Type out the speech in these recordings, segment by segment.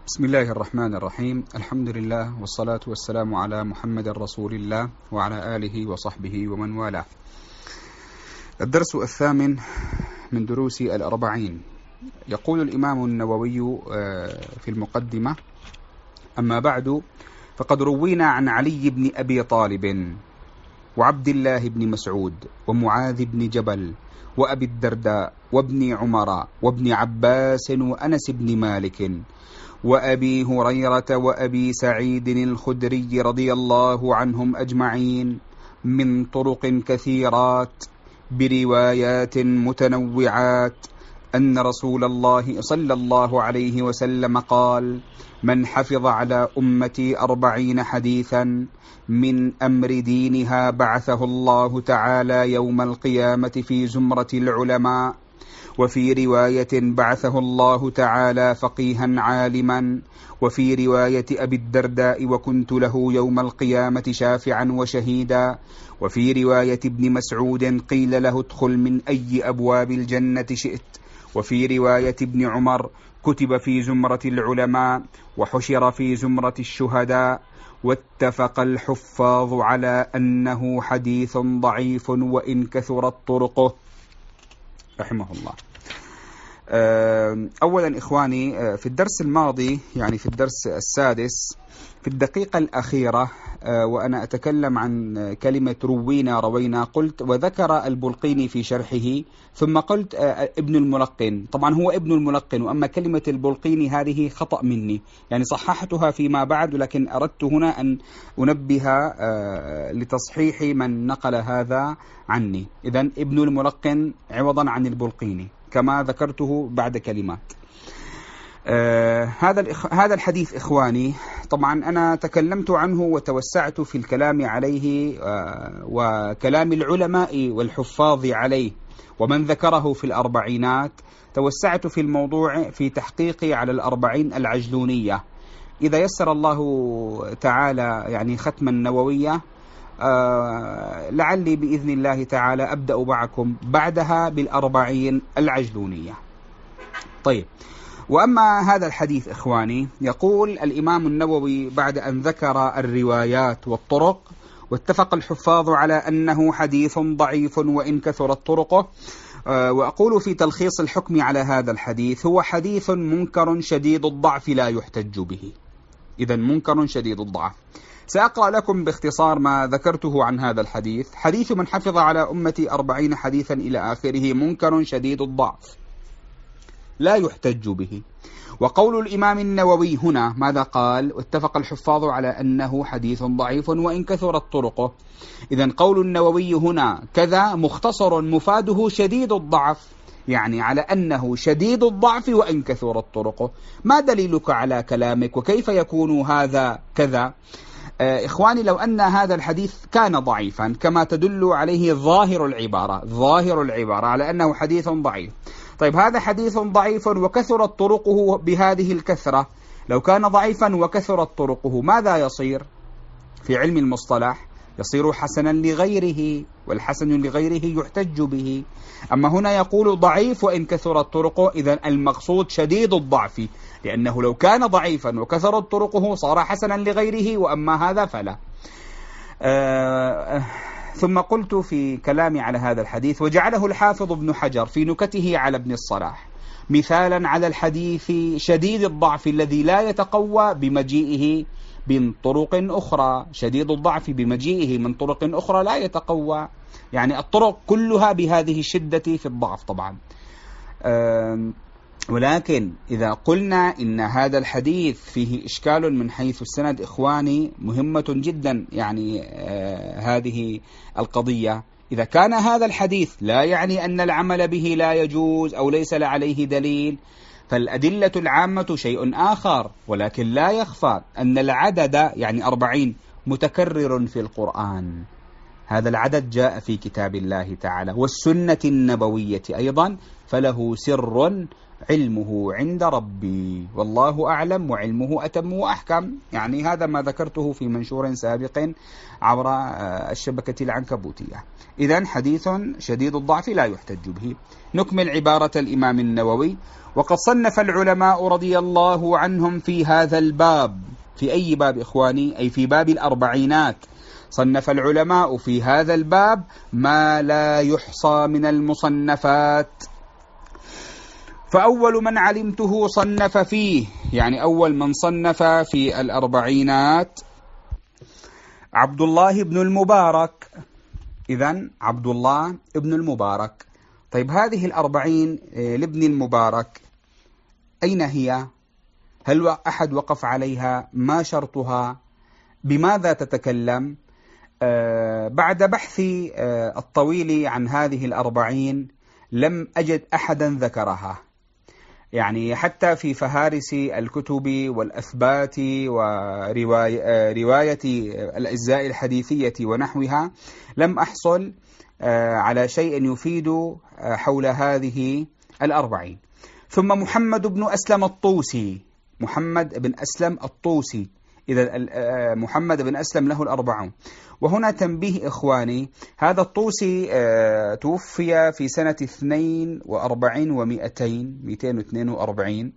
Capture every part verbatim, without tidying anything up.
بسم الله الرحمن الرحيم. الحمد لله والصلاة والسلام على محمد رسول الله وعلى آله وصحبه ومن والاه. الدرس الثامن من دروس الأربعين. يقول الإمام النووي في المقدمة: أما بعد، فقد روينا عن علي بن أبي طالب وعبد الله بن مسعود ومعاذ بن جبل وأبي الدرداء وابن عمر وابن عباس وأنس بن مالك وأبي هريرة وأبي سعيد الخدري رضي الله عنهم أجمعين من طرق كثيرات بروايات متنوعات أن رسول الله صلى الله عليه وسلم قال: من حفظ على أمتي أربعين حديثا من أمر دينها بعثه الله تعالى يوم القيامة في زمرة العلماء. وفي رواية: بعثه الله تعالى فقيها عالما. وفي رواية أبي الدرداء: وكنت له يوم القيامة شافعا وشهيدا. وفي رواية ابن مسعود: قيل له ادخل من أي أبواب الجنة شئت. وفي رواية ابن عمر: كتب في زمرة العلماء وحشر في زمرة الشهداء. واتفق الحفاظ على أنه حديث ضعيف وإن كثرت طرقه، رحمه الله. أولا إخواني، في الدرس الماضي، يعني في الدرس السادس، في الدقيقة الأخيرة وأنا أتكلم عن كلمة روينا روينا، قلت وذكر البلقيني في شرحه، ثم قلت ابن الملقن. طبعا هو ابن الملقن، وأما كلمة البلقيني هذه خطأ مني، يعني صححتها فيما بعد، لكن أردت هنا أن أنبه لتصحيح من نقل هذا عني. إذن ابن الملقن عوضا عن البلقيني كما ذكرته بعد كلمات. آه هذا هذا الحديث إخواني، طبعا أنا تكلمت عنه وتوسعت في الكلام عليه آه وكلام العلماء والحفاظ عليه ومن ذكره في الأربعينات. توسعت في الموضوع في تحقيقي على الأربعين العجلونية. إذا يسر الله تعالى يعني ختما نووية، آه لعلي بإذن الله تعالى أبدأ معكم بعدها بالأربعين العجلونية. طيب، وأما هذا الحديث إخواني، يقول الإمام النووي بعد أن ذكر الروايات والطرق: واتفق الحفاظ على أنه حديث ضعيف وإن كثرت طرقه. آه وأقول في تلخيص الحكم على هذا الحديث: هو حديث منكر شديد الضعف لا يحتج به. إذن منكر شديد الضعف. سأقرأ لكم باختصار ما ذكرته عن هذا الحديث: حديث من حفظ على أمتي أربعين حديثا إلى آخره منكر شديد الضعف لا يحتج به. وقول الإمام النووي هنا ماذا قال؟ واتفق الحفاظ على أنه حديث ضعيف وإن كثرت طرقه. إذن قول النووي هنا كذا مختصر مفاده شديد الضعف، يعني على أنه شديد الضعف وإن كثرت طرقه. ما دليلك على كلامك؟ وكيف يكون هذا كذا؟ إخواني، لو أن هذا الحديث كان ضعيفا كما تدل عليه ظاهر العبارة ظاهر العبارة على أنه حديث ضعيف. طيب، هذا حديث ضعيف وكثرت طرقه بهذه الكثرة. لو كان ضعيفا وكثرت طرقه ماذا يصير؟ في علم المصطلح يصير حسنا لغيره، والحسن لغيره يحتج به. أما هنا يقول ضعيف وإن كثرت طرقه، إذن المقصود شديد الضعف، لأنه لو كان ضعيفا وكثرت طرقه صار حسنا لغيره، وأما هذا فلا. آه ثم قلت في كلامي على هذا الحديث: وجعله الحافظ ابن حجر في نكته على ابن الصلاح مثالا على الحديث شديد الضعف الذي لا يتقوى بمجيئه من طرق أخرى. شديد الضعف بمجيئه من طرق أخرى لا يتقوى، يعني الطرق كلها بهذه الشدة في الضعف طبعا. ولكن إذا قلنا إن هذا الحديث فيه إشكال من حيث السند، إخواني مهمة جدا يعني آه هذه القضية. إذا كان هذا الحديث لا يعني أن العمل به لا يجوز أو ليس عليه دليل، فالأدلة العامة شيء آخر. ولكن لا يخفى أن العدد يعني أربعين متكرر في القرآن. هذا العدد جاء في كتاب الله تعالى والسنة النبوية أيضا، فله سر علمه عند ربي والله أعلم وعلمه أتم وأحكم. يعني هذا ما ذكرته في منشور سابق عبر الشبكة العنكبوتية. إذن حديث شديد الضعف لا يحتج به. نكمل عبارة الإمام النووي: وقد صنف العلماء رضي الله عنهم في هذا الباب. في أي باب إخواني؟ أي في باب الأربعينات. صنف العلماء في هذا الباب ما لا يحصى من المصنفات. فأول من علمته صنف فيه، يعني أول من صنف في الأربعينات عبد الله بن المبارك. إذن عبد الله بن المبارك. طيب هذه الأربعين لابن المبارك أين هي؟ هل أحد وقف عليها؟ ما شرطها؟ بماذا تتكلم؟ آه بعد بحثي آه الطويل عن هذه الأربعين لم أجد أحدا ذكرها. يعني حتى في فهارس الكتب والأثبات ورواية الأجزاء الحديثية ونحوها لم أحصل على شيء يفيد حول هذه الأربعين. ثم محمد بن أسلم الطوسي. محمد بن أسلم الطوسي. إذا محمد بن أسلم له الأربعون. وهنا تنبيه إخواني: هذا الطوسي توفي في سنة اثنين وأربعين ومئتين مئتين واثنين وأربعين،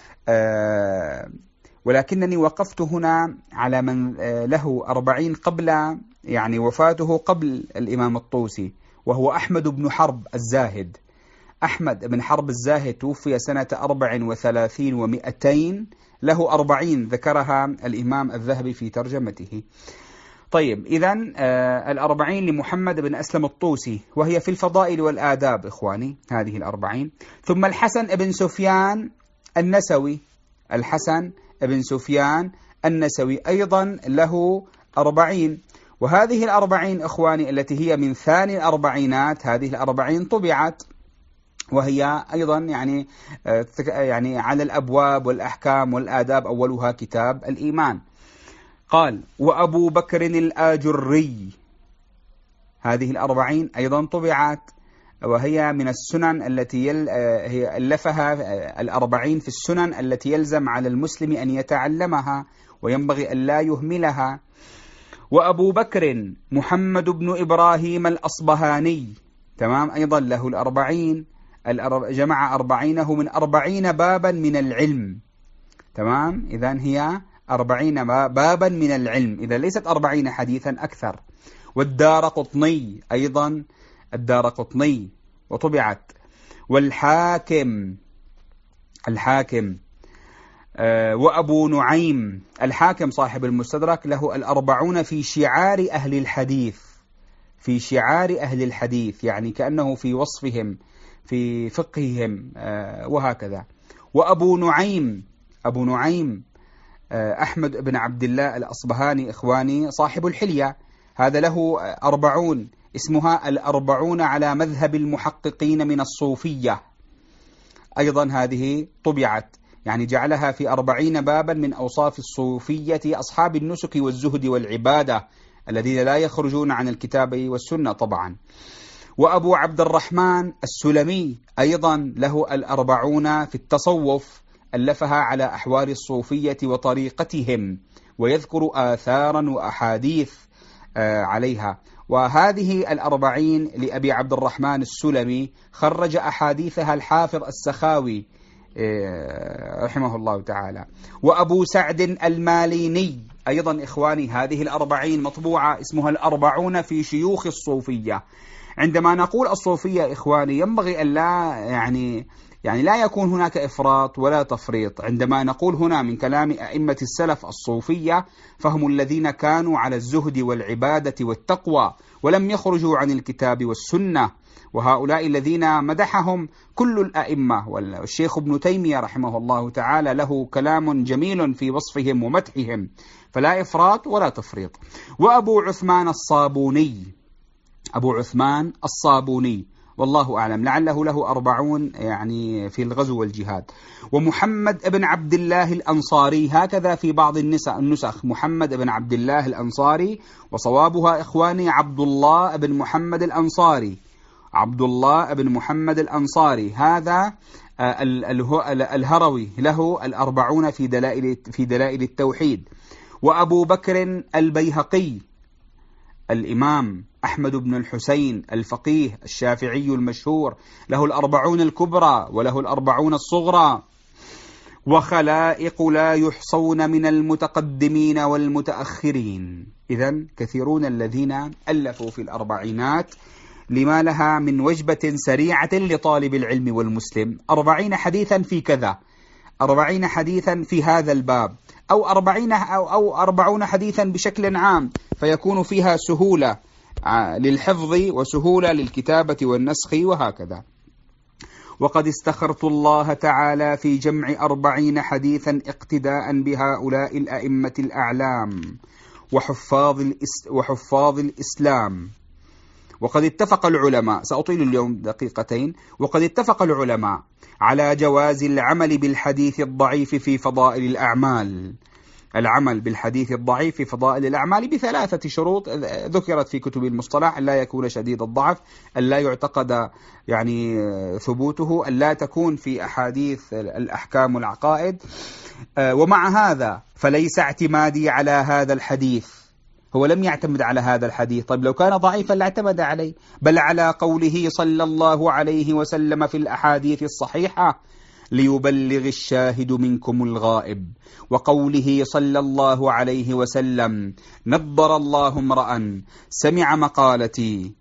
ولكنني وقفت هنا على من له أربعين قبل، يعني وفاته قبل الإمام الطوسي، وهو أحمد بن حرب الزاهد. أحمد بن حرب الزاهد توفي سنة أربع وثلاثين ومئتين، له أربعين ذكرها الإمام الذهبي في ترجمته. طيب إذن آه الأربعين لمحمد بن أسلم الطوسي، وهي في الفضائل والآداب إخواني هذه الأربعين. ثم الحسن بن سفيان النسوي. الحسن بن سفيان النسوي أيضا له أربعين. وهذه الأربعين إخواني التي هي من ثاني الأربعينات، هذه الأربعين طبعت، وهي أيضا يعني يعني على الأبواب والأحكام والآداب، أولها كتاب الإيمان. قال: وأبو بكر الآجري. هذه الأربعين أيضا طبعت، وهي من السنن التي يل... هي ألفها الأربعين في السنن التي يلزم على المسلم أن يتعلمها وينبغي أن لا يهملها. وأبو بكر محمد بن إبراهيم الأصبهاني، تمام، أيضا له الأربعين. جمع أربعينه من أربعين بابا من العلم، تمام. إذن هي أربعين بابا من العلم، إذا ليست أربعين حديثا أكثر. والدارقطني أيضا، الدارقطني وطبعت. والحاكم، الحاكم أه وأبو نعيم. الحاكم صاحب المستدرك له الأربعون في شعار أهل الحديث، في شعار أهل الحديث، يعني كأنه في وصفهم في فقههم أه وهكذا. وأبو نعيم، أبو نعيم أه أحمد بن عبد الله الأصبهاني إخواني صاحب الحلية، هذا له أربعون اسمها الأربعون على مذهب المحققين من الصوفية، أيضا هذه طبعت، يعني جعلها في أربعين بابا من أوصاف الصوفية أصحاب النسك والزهد والعبادة الذين لا يخرجون عن الكتاب والسنة طبعا. وأبو عبد الرحمن السلمي أيضا له الأربعون في التصوف، ألفها على أحوال الصوفية وطريقتهم، ويذكر آثارا وأحاديث عليها. وهذه الأربعين لأبي عبد الرحمن السلمي خرج أحاديثها الحافظ السخاوي رحمه الله تعالى. وأبو سعد الماليني أيضا إخواني هذه الأربعين مطبوعة، اسمها الأربعون في شيوخ الصوفية. عندما نقول الصوفية إخواني ينبغي أن لا يعني يعني لا يكون هناك إفراط ولا تفريط. عندما نقول هنا من كلام أئمة السلف الصوفية، فهم الذين كانوا على الزهد والعبادة والتقوى ولم يخرجوا عن الكتاب والسنة، وهؤلاء الذين مدحهم كل الأئمة. والشيخ ابن تيمية رحمه الله تعالى له كلام جميل في وصفهم ومدحهم، فلا إفراط ولا تفريط. وأبو عثمان الصابوني، أبو عثمان الصابوني والله أعلم، لعله له أربعون يعني في الغزو والجهاد. ومحمد بن عبد الله الأنصاري، هكذا في بعض النسخ محمد بن عبد الله الأنصاري، وصوابها إخواني عبد الله بن محمد الأنصاري، عبد الله بن محمد الأنصاري، هذا الهروي له الأربعون في دلائل في دلائل التوحيد، وأبو بكر البيهقي الإمام أحمد بن الحسين الفقيه الشافعي المشهور له الأربعون الكبرى وله الأربعون الصغرى، وخلائق لا يحصون من المتقدمين والمتأخرين. إذن كثيرون الذين ألفوا في الأربعينات لما لها من وجبة سريعة لطالب العلم والمسلم، أربعين حديثا في كذا، أربعين حديثا في هذا الباب، أو أربعين أو, أو أربعون حديثا بشكل عام، فيكون فيها سهولة للحفظ وسهولة للكتابة والنسخ وهكذا. وقد استخرت الله تعالى في جمع أربعين حديثا اقتداء بهؤلاء الأئمة الأعلام وحفاظ, وحفاظ الإسلام. وقد اتفق العلماء، سأطيل اليوم دقيقتين، وقد اتفق العلماء على جواز العمل بالحديث الضعيف في فضائل الأعمال، العمل بالحديث الضعيف في فضائل الأعمال بثلاثة شروط ذكرت في كتب المصطلح: أن لا يكون شديد الضعف، أن لا يعتقد يعني ثبوته، أن لا تكون في أحاديث الأحكام والعقائد. ومع هذا فليس اعتمادي على هذا الحديث، هو لم يعتمد على هذا الحديث، طيب لو كان ضعيفا لاعتمد عليه، بل على قوله صلى الله عليه وسلم في الأحاديث الصحيحة: ليبلغ الشاهد منكم الغائب، وقوله صلى الله عليه وسلم: نضر الله امرأ سمع مقالتي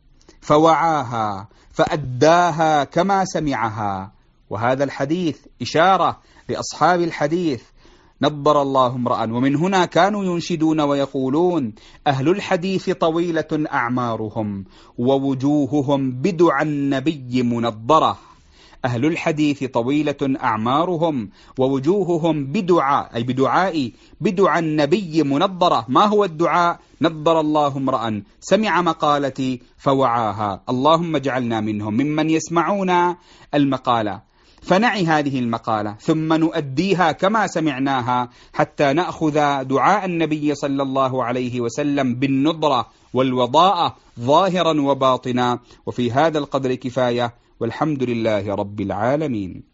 فوعاها فأداها كما سمعها. وهذا الحديث إشارة لأصحاب الحديث، نضر الله امرأ. ومن هنا كانوا ينشدون ويقولون: أهل الحديث طويلة أعمارهم ووجوههم بدع النبي منضرة. أهل الحديث طويلة أعمارهم ووجوههم بدعاء، أي بدعاء بدع النبي منضرة. ما هو الدعاء؟ نضر الله امرأ سمع مقالتي فوعاها. اللهم اجعلنا منهم ممن يسمعون المقالة فنعي هذه المقالة ثم نؤديها كما سمعناها، حتى نأخذ دعاء النبي صلى الله عليه وسلم بالنضرة والوضاءة ظاهرا وباطنا. وفي هذا القدر كفاية، والحمد لله رب العالمين.